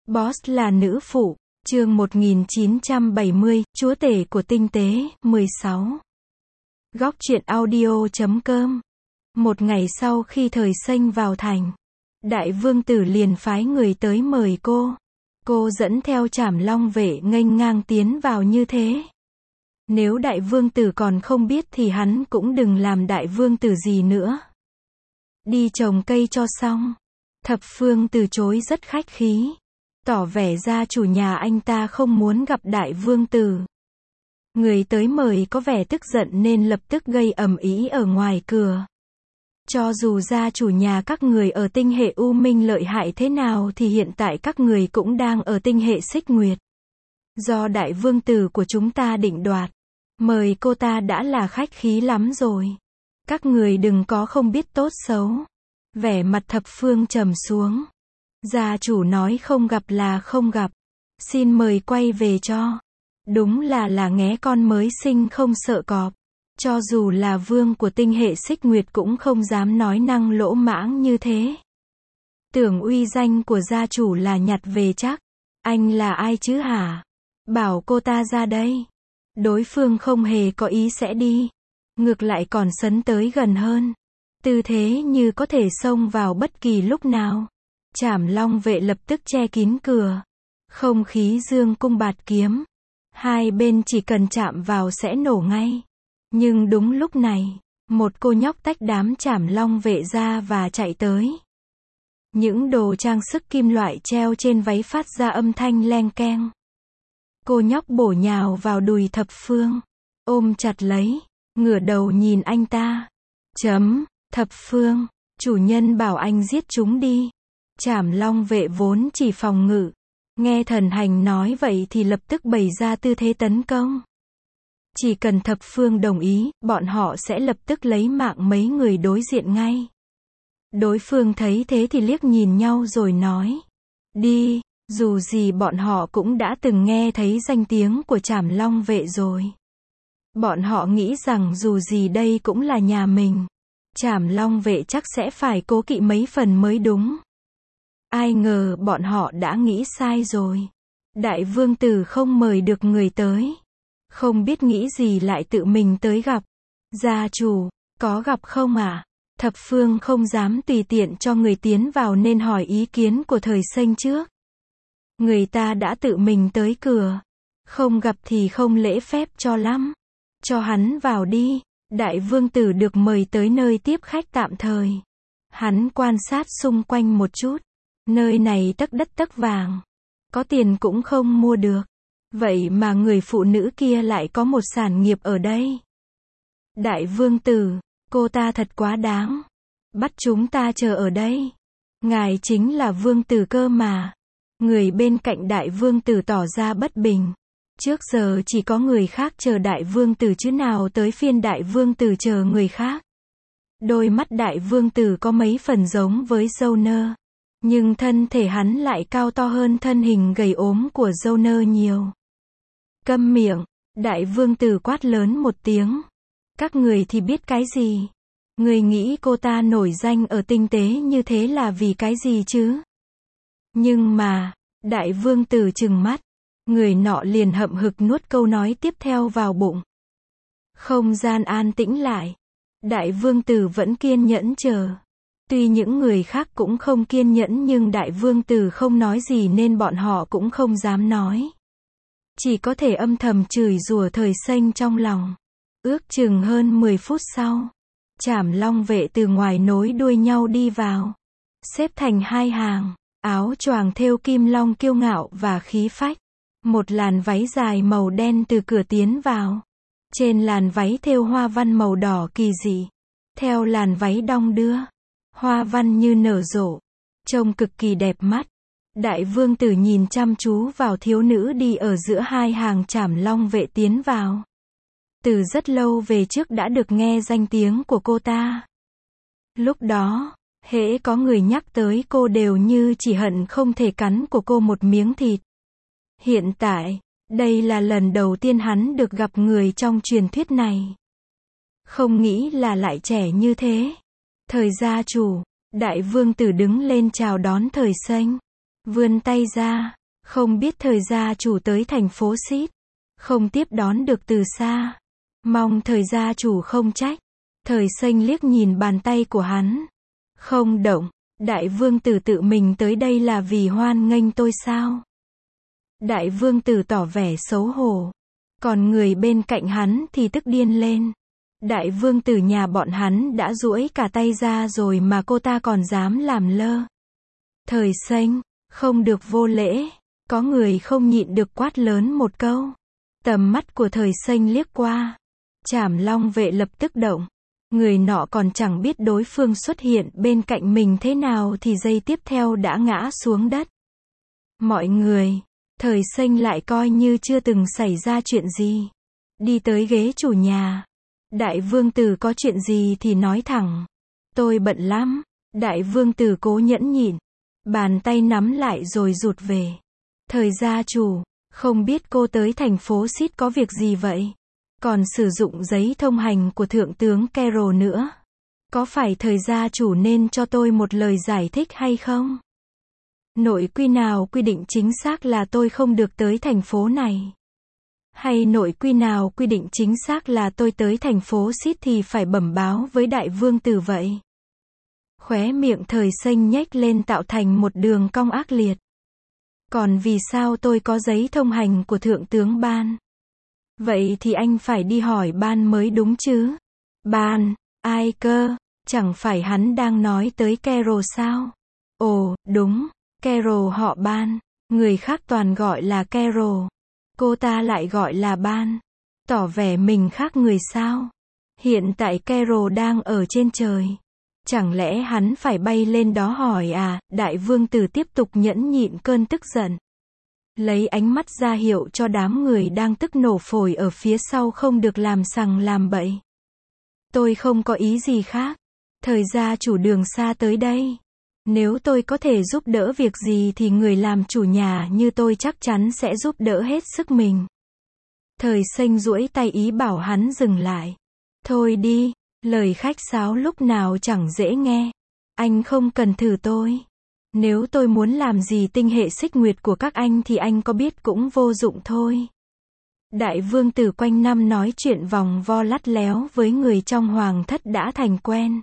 Boss là nữ phụ, chương 1970, chúa tể của tinh tế, 16. Góc truyện audio.com. Một ngày sau khi thời xanh vào thành, đại vương tử liền phái người tới mời cô. Cô dẫn theo Trảm Long vệ nghênh ngang tiến vào như thế. Nếu đại vương tử còn không biết thì hắn cũng đừng làm đại vương tử gì nữa. Đi trồng cây cho xong. Thập Phương từ chối rất khách khí, tỏ vẻ gia chủ nhà anh ta không muốn gặp đại vương tử. Người tới mời có vẻ tức giận nên lập tức gây ầm ĩ ở ngoài cửa. Cho dù gia chủ nhà các người ở tinh hệ U Minh lợi hại thế nào thì hiện tại các người cũng đang ở tinh hệ Xích Nguyệt. Do đại vương tử của chúng ta định đoạt, mời cô ta đã là khách khí lắm rồi. Các người đừng có không biết tốt xấu. Vẻ mặt Thập Phương trầm xuống. Gia chủ nói không gặp là không gặp. Xin mời quay về cho. Đúng là nghé con mới sinh không sợ cọp. Cho dù là vương của tinh hệ Xích Nguyệt cũng không dám nói năng lỗ mãng như thế. Tưởng uy danh của gia chủ là nhặt về chắc. Anh là ai chứ hả? Bảo cô ta ra đây. Đối phương không hề có ý sẽ đi. Ngược lại còn sấn tới gần hơn. Tư thế như có thể xông vào bất kỳ lúc nào. Trảm Long vệ lập tức che kín cửa. Không khí dương cung bạt kiếm. Hai bên chỉ cần chạm vào sẽ nổ ngay. Nhưng đúng lúc này, một cô nhóc tách đám Trảm Long vệ ra và chạy tới. Những đồ trang sức kim loại treo trên váy phát ra âm thanh leng keng. Cô nhóc bổ nhào vào đùi Thập Phương, ôm chặt lấy, ngửa đầu nhìn anh ta. Thập Phương, chủ nhân bảo anh giết chúng đi. Trảm Long vệ vốn chỉ phòng ngự, nghe thần hành nói vậy thì lập tức bày ra tư thế tấn công. Chỉ cần Thập Phương đồng ý, bọn họ sẽ lập tức lấy mạng mấy người đối diện ngay. Đối phương thấy thế thì liếc nhìn nhau rồi nói, đi, dù gì bọn họ cũng đã từng nghe thấy danh tiếng của Trảm Long vệ rồi. Bọn họ nghĩ rằng dù gì đây cũng là nhà mình. Trảm Long vệ chắc sẽ phải cố kỵ mấy phần mới đúng. Ai ngờ bọn họ đã nghĩ sai rồi. Đại vương tử không mời được người tới. Không biết nghĩ gì lại tự mình tới gặp. Gia chủ, có gặp không ạ? Thập Phương không dám tùy tiện cho người tiến vào nên hỏi ý kiến của thời xanh trước. Người ta đã tự mình tới cửa. Không gặp thì không lễ phép cho lắm. Cho hắn vào đi. Đại vương tử được mời tới nơi tiếp khách tạm thời. Hắn quan sát xung quanh một chút. Nơi này tấc đất tấc vàng. Có tiền cũng không mua được. Vậy mà người phụ nữ kia lại có một sản nghiệp ở đây. Đại vương tử, cô ta thật quá đáng. Bắt chúng ta chờ ở đây. Ngài chính là vương tử cơ mà. Người bên cạnh đại vương tử tỏ ra bất bình. Trước giờ chỉ có người khác chờ đại vương tử chứ nào tới phiên đại vương tử chờ người khác. Đôi mắt đại vương tử có mấy phần giống với Joner. Nhưng thân thể hắn lại cao to hơn thân hình gầy ốm của Joner nhiều. Câm miệng, đại vương tử quát lớn một tiếng. Các người thì biết cái gì? Người nghĩ cô ta nổi danh ở tinh tế như thế là vì cái gì chứ? Nhưng mà, đại vương tử trừng mắt. Người nọ liền hậm hực nuốt câu nói tiếp theo vào bụng. Không gian an tĩnh lại. Đại vương tử vẫn kiên nhẫn chờ. Tuy những người khác cũng không kiên nhẫn nhưng đại vương tử không nói gì nên bọn họ cũng không dám nói. Chỉ có thể âm thầm chửi rủa thời xanh trong lòng. Ước chừng hơn 10 phút sau, Trảm Long vệ từ ngoài nối đuôi nhau đi vào. Xếp thành hai hàng, áo choàng thêu kim long kiêu ngạo và khí phách. Một làn váy dài màu đen từ cửa tiến vào. Trên làn váy thêu hoa văn màu đỏ kỳ dị. Theo làn váy đong đưa, hoa văn như nở rộ. Trông cực kỳ đẹp mắt. Đại vương tử nhìn chăm chú vào thiếu nữ đi ở giữa hai hàng Trảm Long vệ tiến vào. Từ rất lâu về trước đã được nghe danh tiếng của cô ta. Lúc đó, hễ có người nhắc tới cô đều như chỉ hận không thể cắn của cô một miếng thịt. Hiện tại, đây là lần đầu tiên hắn được gặp người trong truyền thuyết này. Không nghĩ là lại trẻ như thế. Thời gia chủ, đại vương tử đứng lên chào đón thời xanh. Vươn tay ra, Không biết thời gia chủ tới thành phố Xít, không tiếp đón được từ xa. Mong thời gia chủ không trách. Thời xanh liếc nhìn bàn tay của hắn. Không động, đại vương tử tự mình tới đây là vì hoan nghênh tôi sao? Đại vương tử tỏ vẻ xấu hổ. Còn người bên cạnh hắn thì tức điên lên. Đại vương tử nhà bọn hắn đã duỗi cả tay ra rồi mà cô ta còn dám làm lơ. Thời xanh, không được vô lễ. Có người không nhịn được quát lớn một câu. Tầm mắt của thời xanh liếc qua. Trảm Long vệ lập tức động. Người nọ còn chẳng biết đối phương xuất hiện bên cạnh mình thế nào thì giây tiếp theo đã ngã xuống đất. Mọi người, thời xanh lại coi như chưa từng xảy ra chuyện gì. Đi tới ghế chủ nhà. Đại vương tử có chuyện gì thì nói thẳng. Tôi bận lắm. Đại vương tử cố nhẫn nhịn. Bàn tay nắm lại rồi rụt về. Thời gia chủ, không biết cô tới thành phố Xít có việc gì vậy? Còn sử dụng giấy thông hành của thượng tướng Carroll nữa. Có phải thời gia chủ nên cho tôi một lời giải thích hay không? Nội quy nào quy định chính xác là tôi không được tới thành phố này? Hay nội quy nào quy định chính xác là tôi tới thành phố Xít thì phải bẩm báo với đại vương tử vậy? Khóe miệng thời xanh nhếch lên tạo thành một đường cong ác liệt. Còn vì sao tôi có giấy thông hành của thượng tướng Ban? Vậy thì anh phải đi hỏi Ban mới đúng chứ? Ban, ai cơ? Chẳng phải hắn đang nói tới Carroll sao? Ồ, đúng, Carroll họ Ban. Người khác toàn gọi là Carroll. Cô ta lại gọi là Ban. Tỏ vẻ mình khác người sao? Hiện tại Carroll đang ở trên trời. Chẳng lẽ hắn phải bay lên đó hỏi à? Đại vương tử tiếp tục nhẫn nhịn cơn tức giận. Lấy ánh mắt ra hiệu cho đám người đang tức nổ phổi ở phía sau không được làm sằng làm bậy. Tôi không có ý gì khác. Thời gia chủ đường xa tới đây. Nếu tôi có thể giúp đỡ việc gì thì người làm chủ nhà như tôi chắc chắn sẽ giúp đỡ hết sức mình. Thời xanh duỗi tay ý bảo hắn dừng lại. Thôi đi, lời khách sáo lúc nào chẳng dễ nghe. Anh không cần thử tôi. Nếu tôi muốn làm gì tinh hệ xích nguyệt của các anh thì anh có biết cũng vô dụng thôi. Đại vương tử quanh năm nói chuyện vòng vo lắt léo với người trong hoàng thất đã thành quen.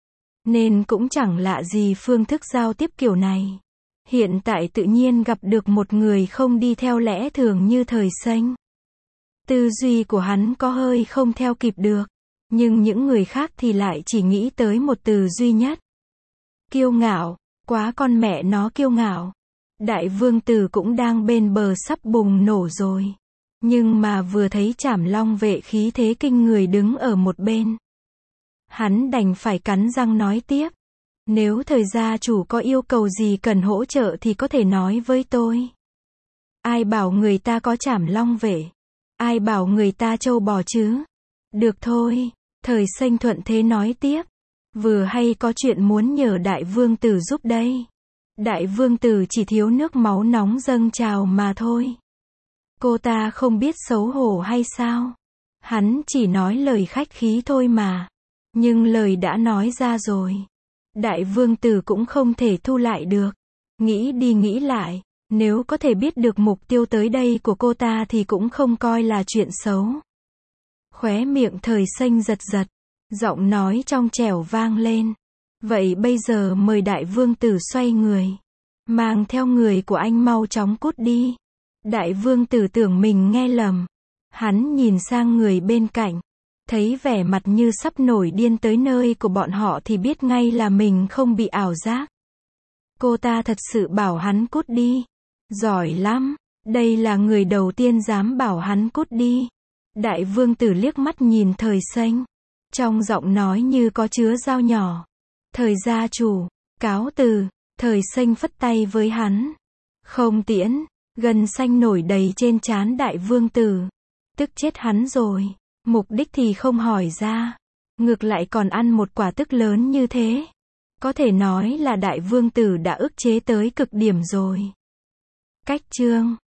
Nên cũng chẳng lạ gì phương thức giao tiếp kiểu này. Hiện tại tự nhiên gặp được một người không đi theo lẽ thường như thời xanh. Tư duy của hắn có hơi không theo kịp được. Nhưng những người khác thì lại chỉ nghĩ tới một từ duy nhất. Kiêu ngạo. Quá con mẹ nó kiêu ngạo. Đại vương tử cũng đang bên bờ sắp bùng nổ rồi. Nhưng mà vừa thấy Trảm Long vệ khí thế kinh người đứng ở một bên. Hắn đành phải cắn răng nói tiếp. Nếu thời gia chủ có yêu cầu gì cần hỗ trợ thì có thể nói với tôi. Ai bảo người ta có Trảm Long vệ? Ai bảo người ta trâu bò chứ? Được thôi, thời xanh thuận thế nói tiếp. Vừa hay có chuyện muốn nhờ đại vương tử giúp đây. Đại vương tử chỉ thiếu nước máu nóng dâng trào mà thôi. Cô ta không biết xấu hổ hay sao? Hắn chỉ nói lời khách khí thôi mà. Nhưng lời đã nói ra rồi. Đại vương tử cũng không thể thu lại được. Nghĩ đi nghĩ lại, nếu có thể biết được mục tiêu tới đây của cô ta thì cũng không coi là chuyện xấu. Khóe miệng thời xanh giật giật. Giọng nói trong trẻo vang lên. Vậy bây giờ mời đại vương tử xoay người. Mang theo người của anh mau chóng cút đi. Đại vương tử tưởng mình nghe lầm. Hắn nhìn sang người bên cạnh. Thấy vẻ mặt như sắp nổi điên tới nơi của bọn họ thì biết ngay là mình không bị ảo giác. Cô ta thật sự bảo hắn cút đi. Giỏi lắm. Đây là người đầu tiên dám bảo hắn cút đi. Đại vương tử liếc mắt nhìn thời xanh. Trong giọng nói như có chứa dao nhỏ. Thời gia chủ, cáo từ. Thời xanh phất tay với hắn. Không tiễn. Gân xanh nổi đầy trên trán đại vương tử. Tức chết hắn rồi. Mục đích thì không hỏi ra. Ngược lại còn ăn một quả tức lớn như thế. Có thể nói là đại vương tử đã ức chế tới cực điểm rồi. Cách chương